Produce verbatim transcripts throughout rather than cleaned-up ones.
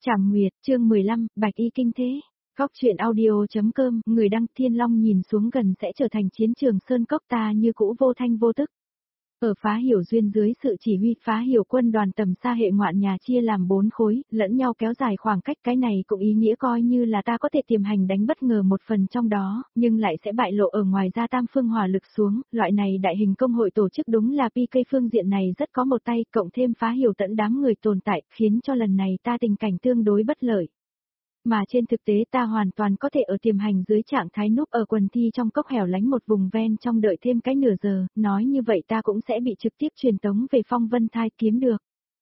Trảm Nguyệt, chương mười lăm, Bạch Y Kinh Thế. Góc truyện audio.com, người đăng Thiên Long nhìn xuống gần sẽ trở thành chiến trường sơn cốc ta như cũ vô thanh vô tức. Ở Phá Hiểu Duyên dưới sự chỉ huy Phá Hiểu quân đoàn tầm xa hệ ngoạn nhà chia làm bốn khối, lẫn nhau kéo dài khoảng cách, cái này cũng ý nghĩa coi như là ta có thể tiềm hành đánh bất ngờ một phần trong đó, nhưng lại sẽ bại lộ ở ngoài ra tam phương hỏa lực xuống, loại này đại hình công hội tổ chức đúng là pê ca phương diện này rất có một tay, cộng thêm Phá Hiểu tận đám người tồn tại, khiến cho lần này ta tình cảnh tương đối bất lợi. Mà trên thực tế ta hoàn toàn có thể ở tiềm hành dưới trạng thái núp ở quần thi trong cốc hẻo lánh một vùng ven trong đợi thêm cái nửa giờ, nói như vậy ta cũng sẽ bị trực tiếp truyền tống về phong vân thai kiếm được.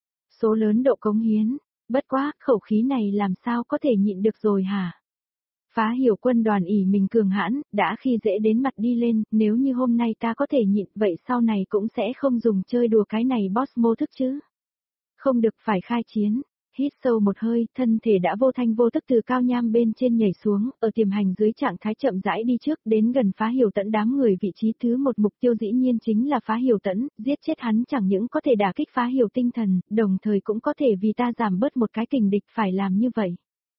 Số lớn độ cống hiến, bất quá, khẩu khí này làm sao có thể nhịn được rồi hả? Phá Hiểu quân đoàn ỷ mình cường hãn, đã khi dễ đến mặt đi lên, nếu như hôm nay ta có thể nhịn vậy sau này cũng sẽ không dùng chơi đùa cái này boss mô thức chứ. Không được phải khai chiến. Hít sâu một hơi, thân thể đã vô thanh vô tức từ cao nham bên trên nhảy xuống, ở tiềm hành dưới trạng thái chậm rãi đi trước đến gần Phá Hiểu tận đám người, vị trí thứ một mục tiêu dĩ nhiên chính là Phá Hiểu tận, giết chết hắn chẳng những có thể đả kích Phá Hiểu tinh thần, đồng thời cũng có thể vì ta giảm bớt một cái kình địch phải làm như vậy.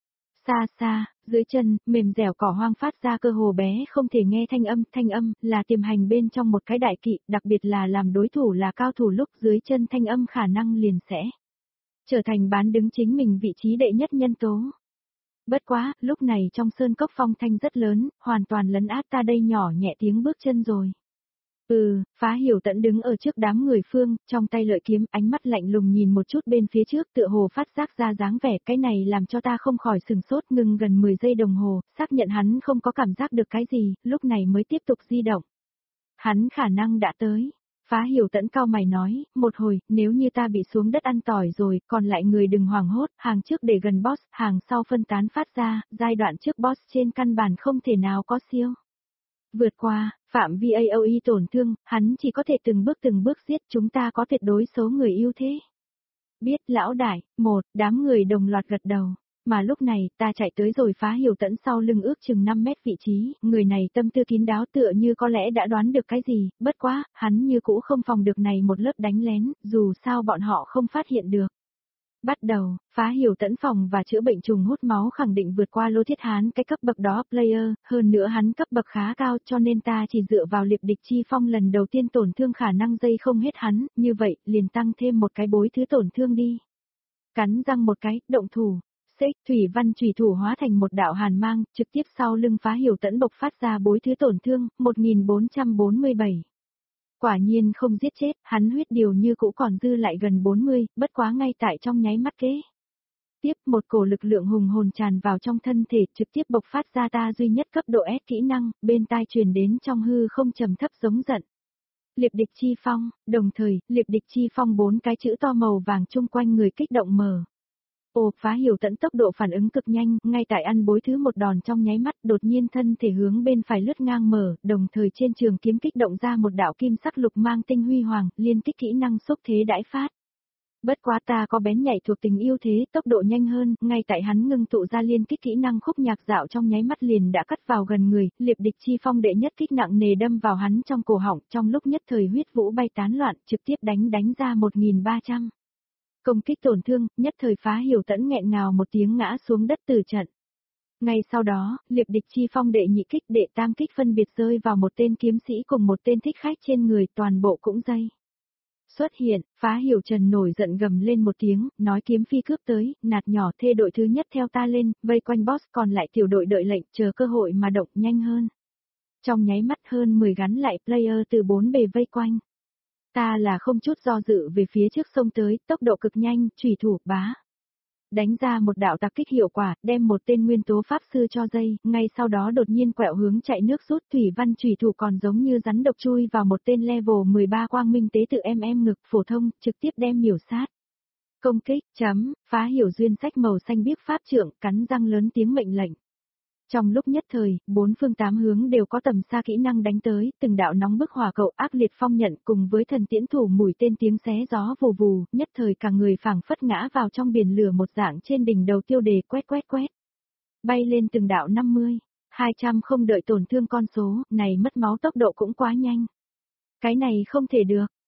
Xa xa, dưới chân, mềm dẻo cỏ hoang phát ra cơ hồ bé không thể nghe thanh âm, thanh âm, là tiềm hành bên trong một cái đại kỵ, đặc biệt là làm đối thủ là cao thủ lúc dưới chân thanh âm khả năng liền sẽ trở thành bán đứng chính mình vị trí đệ nhất nhân tố. Bất quá, lúc này trong sơn cốc phong thanh rất lớn, hoàn toàn lấn át ta đây nhỏ nhẹ tiếng bước chân rồi. Ừ, Phá Hiểu tận đứng ở trước đám người phương, trong tay lợi kiếm, ánh mắt lạnh lùng nhìn một chút bên phía trước, tựa hồ phát giác ra dáng vẻ, cái này làm cho ta không khỏi sừng sốt, ngừng gần mười giây đồng hồ, xác nhận hắn không có cảm giác được cái gì, lúc này mới tiếp tục di động. Hắn khả năng đã tới. Phá Hiểu tận cao mày nói, một hồi, nếu như ta bị xuống đất ăn tỏi rồi, còn lại người đừng hoảng hốt, hàng trước để gần boss, hàng sau phân tán phát ra, giai đoạn trước boss trên căn bản không thể nào có siêu. Vượt qua, phạm vi a o e tổn thương, hắn chỉ có thể từng bước từng bước giết, chúng ta có tuyệt đối số người ưu thế. Biết lão đại, một, đám người đồng loạt gật đầu. Mà lúc này, ta chạy tới rồi Phá Hiểu tận sau lưng ước chừng năm mét vị trí, người này tâm tư kín đáo tựa như có lẽ đã đoán được cái gì, bất quá, hắn như cũ không phòng được này một lớp đánh lén, dù sao bọn họ không phát hiện được. Bắt đầu, Phá Hiểu tận phòng và chữa bệnh trùng hút máu khẳng định vượt qua Lô Thiết Hán cái cấp bậc đó player, hơn nữa hắn cấp bậc khá cao cho nên ta chỉ dựa vào liệp địch chi phong lần đầu tiên tổn thương khả năng dây không hết hắn, như vậy, liền tăng thêm một cái bối thứ tổn thương đi. Cắn răng một cái, động thủ. Xích thủy văn chủy thủ hóa thành một đạo hàn mang, trực tiếp sau lưng Phá Hiểu tận bộc phát ra bối thứ tổn thương, một nghìn bốn trăm bốn mươi bảy. Quả nhiên không giết chết, hắn huyết điều như cũ còn dư lại gần bốn mươi, bất quá ngay tại trong nháy mắt kế. Tiếp một cổ lực lượng hùng hồn tràn vào trong thân thể, trực tiếp bộc phát ra ta duy nhất cấp độ S kỹ năng, bên tai truyền đến trong hư không trầm thấp giống giận. Liệp địch chi phong, đồng thời, liệp địch chi phong bốn cái chữ to màu vàng chung quanh người kích động mở. Ồ, Phá Hiểu tận tốc độ phản ứng cực nhanh, ngay tại ăn bối thứ một đòn trong nháy mắt, đột nhiên thân thể hướng bên phải lướt ngang mở, đồng thời trên trường kiếm kích động ra một đạo kim sắc lục mang tinh huy hoàng, liên kích kỹ năng xúc thế đãi phát. Bất quá ta có bén nhạy thuộc tình ưu thế, tốc độ nhanh hơn, ngay tại hắn ngưng tụ ra liên kích kỹ năng khúc nhạc dạo trong nháy mắt liền đã cắt vào gần người, liệp địch chi phong đệ nhất kích nặng nề đâm vào hắn trong cổ họng, trong lúc nhất thời huyết vũ bay tán loạn, trực tiếp đánh đánh ra một nghìn ba trăm. Công kích tổn thương, nhất thời Phá Hiểu tận nghẹn ngào một tiếng ngã xuống đất từ trận. Ngay sau đó, liệp địch chi phong đệ nhị kích đệ tam kích phân biệt rơi vào một tên kiếm sĩ cùng một tên thích khách trên người, toàn bộ cũng dây. Xuất hiện, Phá Hiểu Trần nổi giận gầm lên một tiếng, nói kiếm phi cướp tới, nạt nhỏ thê đội thứ nhất theo ta lên, vây quanh boss còn lại tiểu đội đợi lệnh, chờ cơ hội mà động nhanh hơn. Trong nháy mắt hơn mười gắn lại player từ bốn bề vây quanh. Ta là không chút do dự về phía trước sông tới, tốc độ cực nhanh, chủy thủ, bá. Đánh ra một đạo tạc kích hiệu quả, đem một tên nguyên tố pháp sư cho dây, ngay sau đó đột nhiên quẹo hướng chạy nước rút thủy văn chủy thủ còn giống như rắn độc chui vào một tên level mười ba quang minh tế tự mm ngực phổ thông, trực tiếp đem miểu sát. Công kích, chấm, Phá Hiểu duyên sách màu xanh biếc pháp trượng, cắn răng lớn tiếng mệnh lệnh. Trong lúc nhất thời, bốn phương tám hướng đều có tầm xa kỹ năng đánh tới, từng đạo nóng bức hỏa cầu ác liệt phong nhận cùng với thần tiễn thủ mũi tên tiếng xé gió vù vù, nhất thời cả người phảng phất ngã vào trong biển lửa một dạng trên đỉnh đầu tiêu đề quét quét quét. Bay lên từng đạo năm mươi, hai trăm không đợi tổn thương con số, này mất máu tốc độ cũng quá nhanh. Cái này không thể được,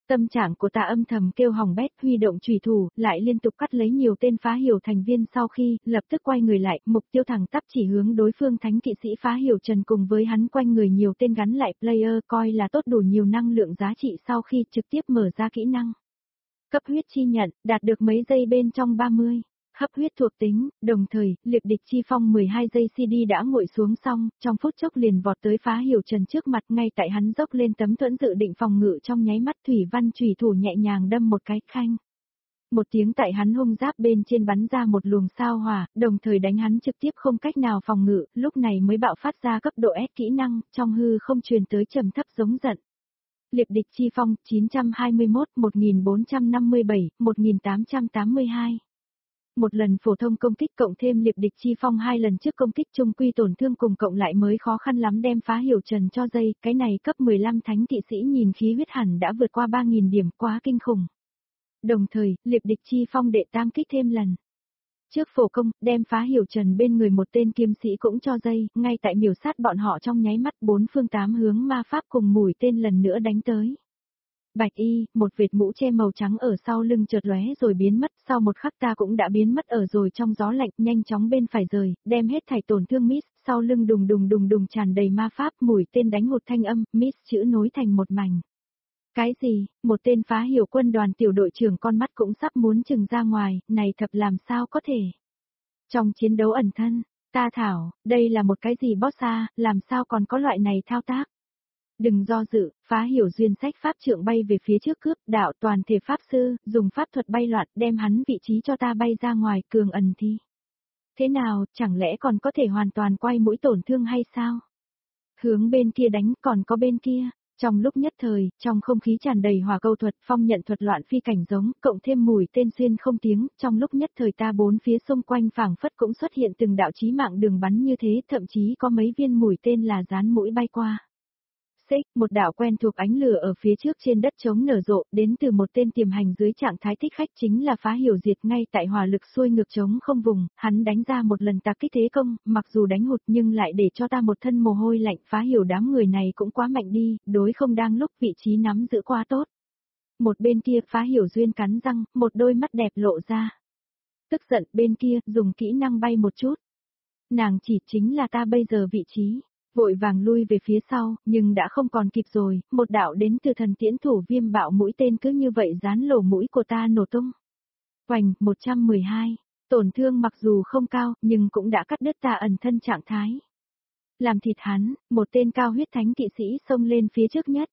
Tâm trạng của ta âm thầm kêu hỏng bét, huy động chùy thủ, lại liên tục cắt lấy nhiều tên phá hiểu thành viên sau khi, lập tức quay người lại, mục tiêu thẳng tắp chỉ hướng đối phương thánh kỵ sĩ phá hiểu Trần cùng với hắn quanh người nhiều tên gắn lại player coi là tốt đủ nhiều năng lượng giá trị sau khi trực tiếp mở ra kỹ năng. Cấp huyết chi nhận, đạt được mấy giây bên trong ba mươi. Hấp huyết thuộc tính, đồng thời, liệp địch chi phong mười hai giây xê đê đã nguội xuống xong, trong phút chốc liền vọt tới phá hiểu Trần trước mặt ngay tại hắn dốc lên tấm thuẫn dự định phòng ngự trong nháy mắt Thủy Văn chùy thủ nhẹ nhàng đâm một cái khanh. Một tiếng tại hắn hung giáp bên trên bắn ra một luồng sao hỏa, đồng thời đánh hắn trực tiếp không cách nào phòng ngự, lúc này mới bạo phát ra cấp độ S kỹ năng, trong hư không truyền tới trầm thấp giống giận. Liệp địch chi phong chín trăm hai mươi mốt, một nghìn bốn trăm năm mươi bảy, một nghìn tám trăm tám mươi hai. Một lần phổ thông công kích cộng thêm liệp địch chi phong hai lần trước công kích chung quy tổn thương cùng cộng lại mới khó khăn lắm đem phá hiểu Trần cho dây, cái này cấp mười lăm thánh kỵ sĩ nhìn khí huyết hẳn đã vượt qua ba nghìn điểm, quá kinh khủng. Đồng thời, liệp địch chi phong đệ tam kích thêm lần. Trước phổ công, đem phá hiểu Trần bên người một tên kiếm sĩ cũng cho dây, ngay tại miểu sát bọn họ trong nháy mắt bốn phương tám hướng ma pháp cùng mũi tên lần nữa đánh tới. Bạch y, một vệt mũ che màu trắng ở sau lưng chợt lóe rồi biến mất, sau một khắc ta cũng đã biến mất ở rồi trong gió lạnh, nhanh chóng bên phải rời, đem hết thảy tổn thương miss, sau lưng đùng đùng đùng đùng tràn đầy ma pháp, mũi tên đánh hụt thanh âm, miss chữ nối thành một mảnh. Cái gì, một tên phá hiểu quân đoàn tiểu đội trưởng con mắt cũng sắp muốn trừng ra ngoài, này thật làm sao có thể. Trong chiến đấu ẩn thân, ta thảo, đây là một cái gì boss à, làm sao còn có loại này thao tác. Đừng do dự, phá hiểu duyên sách pháp trượng bay về phía trước cướp, đạo toàn thể pháp sư, dùng pháp thuật bay loạn, đem hắn vị trí cho ta bay ra ngoài, cường ẩn thi. Thế nào, chẳng lẽ còn có thể hoàn toàn quay mũi tổn thương hay sao? Hướng bên kia đánh, còn có bên kia. Trong lúc nhất thời, trong không khí tràn đầy hỏa câu thuật, phong nhận thuật loạn phi cảnh giống, cộng thêm mùi tên xuyên không tiếng, trong lúc nhất thời ta bốn phía xung quanh phảng phất cũng xuất hiện từng đạo chí mạng đường bắn như thế, thậm chí có mấy viên mũi tên là dán mũi bay qua. Xích, một đạo quen thuộc ánh lửa ở phía trước trên đất trống nở rộ, đến từ một tên tiềm hành dưới trạng thái thích khách chính là phá hiểu diệt ngay tại hỏa lực xuôi ngược trống không vùng, hắn đánh ra một lần tạc kích thế công, mặc dù đánh hụt nhưng lại để cho ta một thân mồ hôi lạnh, phá hiểu đám người này cũng quá mạnh đi, đối không đang lúc vị trí nắm giữ quá tốt. Một bên kia phá hiểu duyên cắn răng, một đôi mắt đẹp lộ ra. Tức giận bên kia, dùng kỹ năng bay một chút. Nàng chỉ chính là ta bây giờ vị trí. Vội vàng lui về phía sau, nhưng đã không còn kịp rồi, một đạo đến từ thần tiễn thủ viêm bạo mũi tên cứ như vậy dán lỗ mũi của ta nổ tung. Hoành, một trăm mười hai, tổn thương mặc dù không cao, nhưng cũng đã cắt đứt ta ẩn thân trạng thái. Làm thịt hắn, một tên cao huyết thánh kỵ sĩ xông lên phía trước nhất.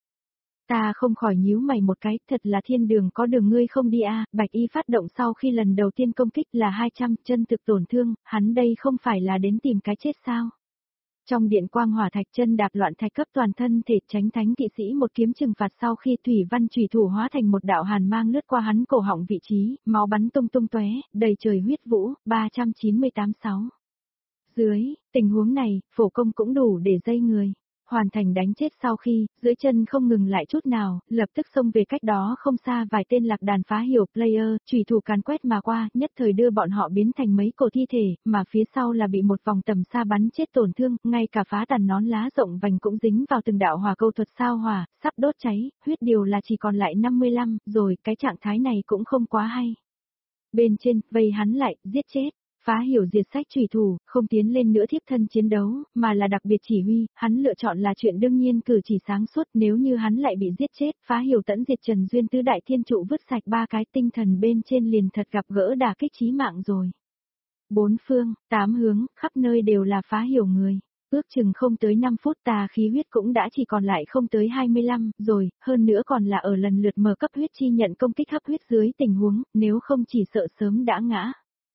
Ta không khỏi nhíu mày một cái, thật là thiên đường có đường ngươi không đi a. Bạch y phát động sau khi lần đầu tiên công kích là hai trăm, chân thực tổn thương, hắn đây không phải là đến tìm cái chết sao. Trong điện quang hỏa thạch chân đạp loạn thạch cấp toàn thân thể tránh thánh kỵ sĩ một kiếm trừng phạt sau khi Thủy Văn chùy thủ hóa thành một đạo hàn mang lướt qua hắn cổ họng vị trí, máu bắn tung tung tóe, đầy trời huyết vũ, ba trăm chín mươi tám sáu. Dưới, tình huống này, phổ công cũng đủ để dây người. Hoàn thành đánh chết sau khi, dưới chân không ngừng lại chút nào, lập tức xông về cách đó không xa vài tên lạc đàn phá hiểu player, chùy thủ càn quét mà qua, nhất thời đưa bọn họ biến thành mấy cổ thi thể, mà phía sau là bị một vòng tầm xa bắn chết tổn thương, ngay cả phá tàn nón lá rộng vành cũng dính vào từng đạo hỏa câu thuật sao hỏa, sắp đốt cháy, huyết điều là chỉ còn lại năm mươi lăm, rồi cái trạng thái này cũng không quá hay. Bên trên, vây hắn lại, giết chết. Phá hiểu diệt sách chủy thủ, không tiến lên nữa thiếp thân chiến đấu, mà là đặc biệt chỉ huy, hắn lựa chọn là chuyện đương nhiên cử chỉ sáng suốt, nếu như hắn lại bị giết chết, phá hiểu tẫn diệt Trần Duyên tứ đại thiên trụ vứt sạch ba cái tinh thần bên trên liền thật gặp gỡ đả kích chí mạng rồi. Bốn phương, tám hướng, khắp nơi đều là phá hiểu người. Ước chừng không tới năm phút tà khí huyết cũng đã chỉ còn lại không tới hai mươi lăm, rồi, hơn nữa còn là ở lần lượt mở cấp huyết chi nhận công kích hấp huyết dưới tình huống, nếu không chỉ sợ sớm đã ngã.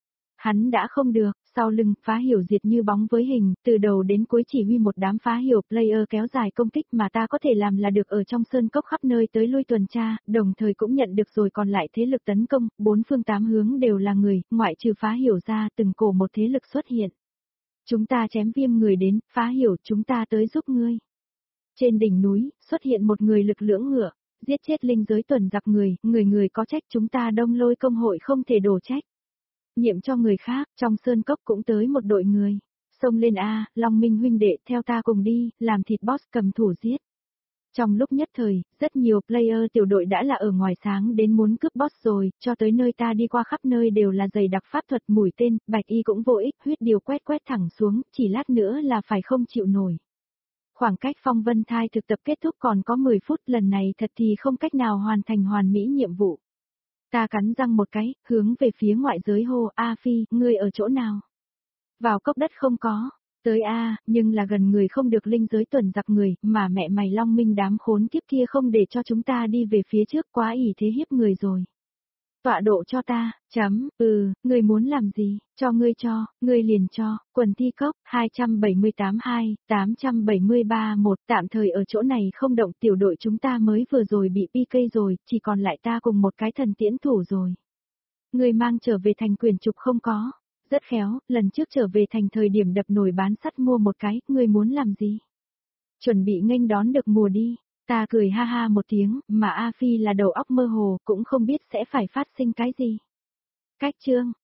Hắn đã không được, sau lưng, phá hiểu diệt như bóng với hình, từ đầu đến cuối chỉ huy một đám phá hiểu player kéo dài công kích mà ta có thể làm là được ở trong sơn cốc khắp nơi tới lui tuần tra, đồng thời cũng nhận được rồi còn lại thế lực tấn công, bốn phương tám hướng đều là người, ngoại trừ phá hiểu ra từng cổ một thế lực xuất hiện. Chúng ta chém viêm người đến, phá hiểu chúng ta tới giúp ngươi. Trên đỉnh núi, xuất hiện một người lực lưỡng ngựa, giết chết linh giới tuần giặc người, người người có trách chúng ta đông lôi công hội không thể đổ trách. Nhiệm cho người khác, trong sơn cốc cũng tới một đội người. Xông lên a, Long Minh huynh đệ theo ta cùng đi, làm thịt boss cầm thủ giết. Trong lúc nhất thời, rất nhiều player tiểu đội đã là ở ngoài sáng đến muốn cướp boss rồi, cho tới nơi ta đi qua khắp nơi đều là dày đặc pháp thuật mũi tên, Bạch Y cũng vô ích, huyết điều quét quét thẳng xuống, chỉ lát nữa là phải không chịu nổi. Khoảng cách phong vân thai thực tập kết thúc còn có mười phút, lần này thật thì không cách nào hoàn thành hoàn mỹ nhiệm vụ. Ta cắn răng một cái, hướng về phía ngoại giới hô, A Phi, ngươi ở chỗ nào? Vào cốc đất không có. Tới A, nhưng là gần người không được linh giới tuần giặc người, mà mẹ mày long minh đám khốn kiếp kia không để cho chúng ta đi về phía trước, quá ỷ thế hiếp người rồi. Tọa độ cho ta, chấm, ừ, ngươi muốn làm gì, cho ngươi cho, ngươi liền cho, quần thi cốc, hai bảy tám hai, tám bảy ba một, tạm thời ở chỗ này không động, tiểu đội chúng ta mới vừa rồi bị pê ca rồi, chỉ còn lại ta cùng một cái thần tiễn thủ rồi. Ngươi mang trở về thành quyền trục không có. Rất khéo, lần trước trở về thành thời điểm đập nồi bán sắt mua một cái, ngươi muốn làm gì? Chuẩn bị nghênh đón được mùa đi. Ta cười ha ha một tiếng, mà A Phi là đầu óc mơ hồ, cũng không biết sẽ phải phát sinh cái gì. Cách chương,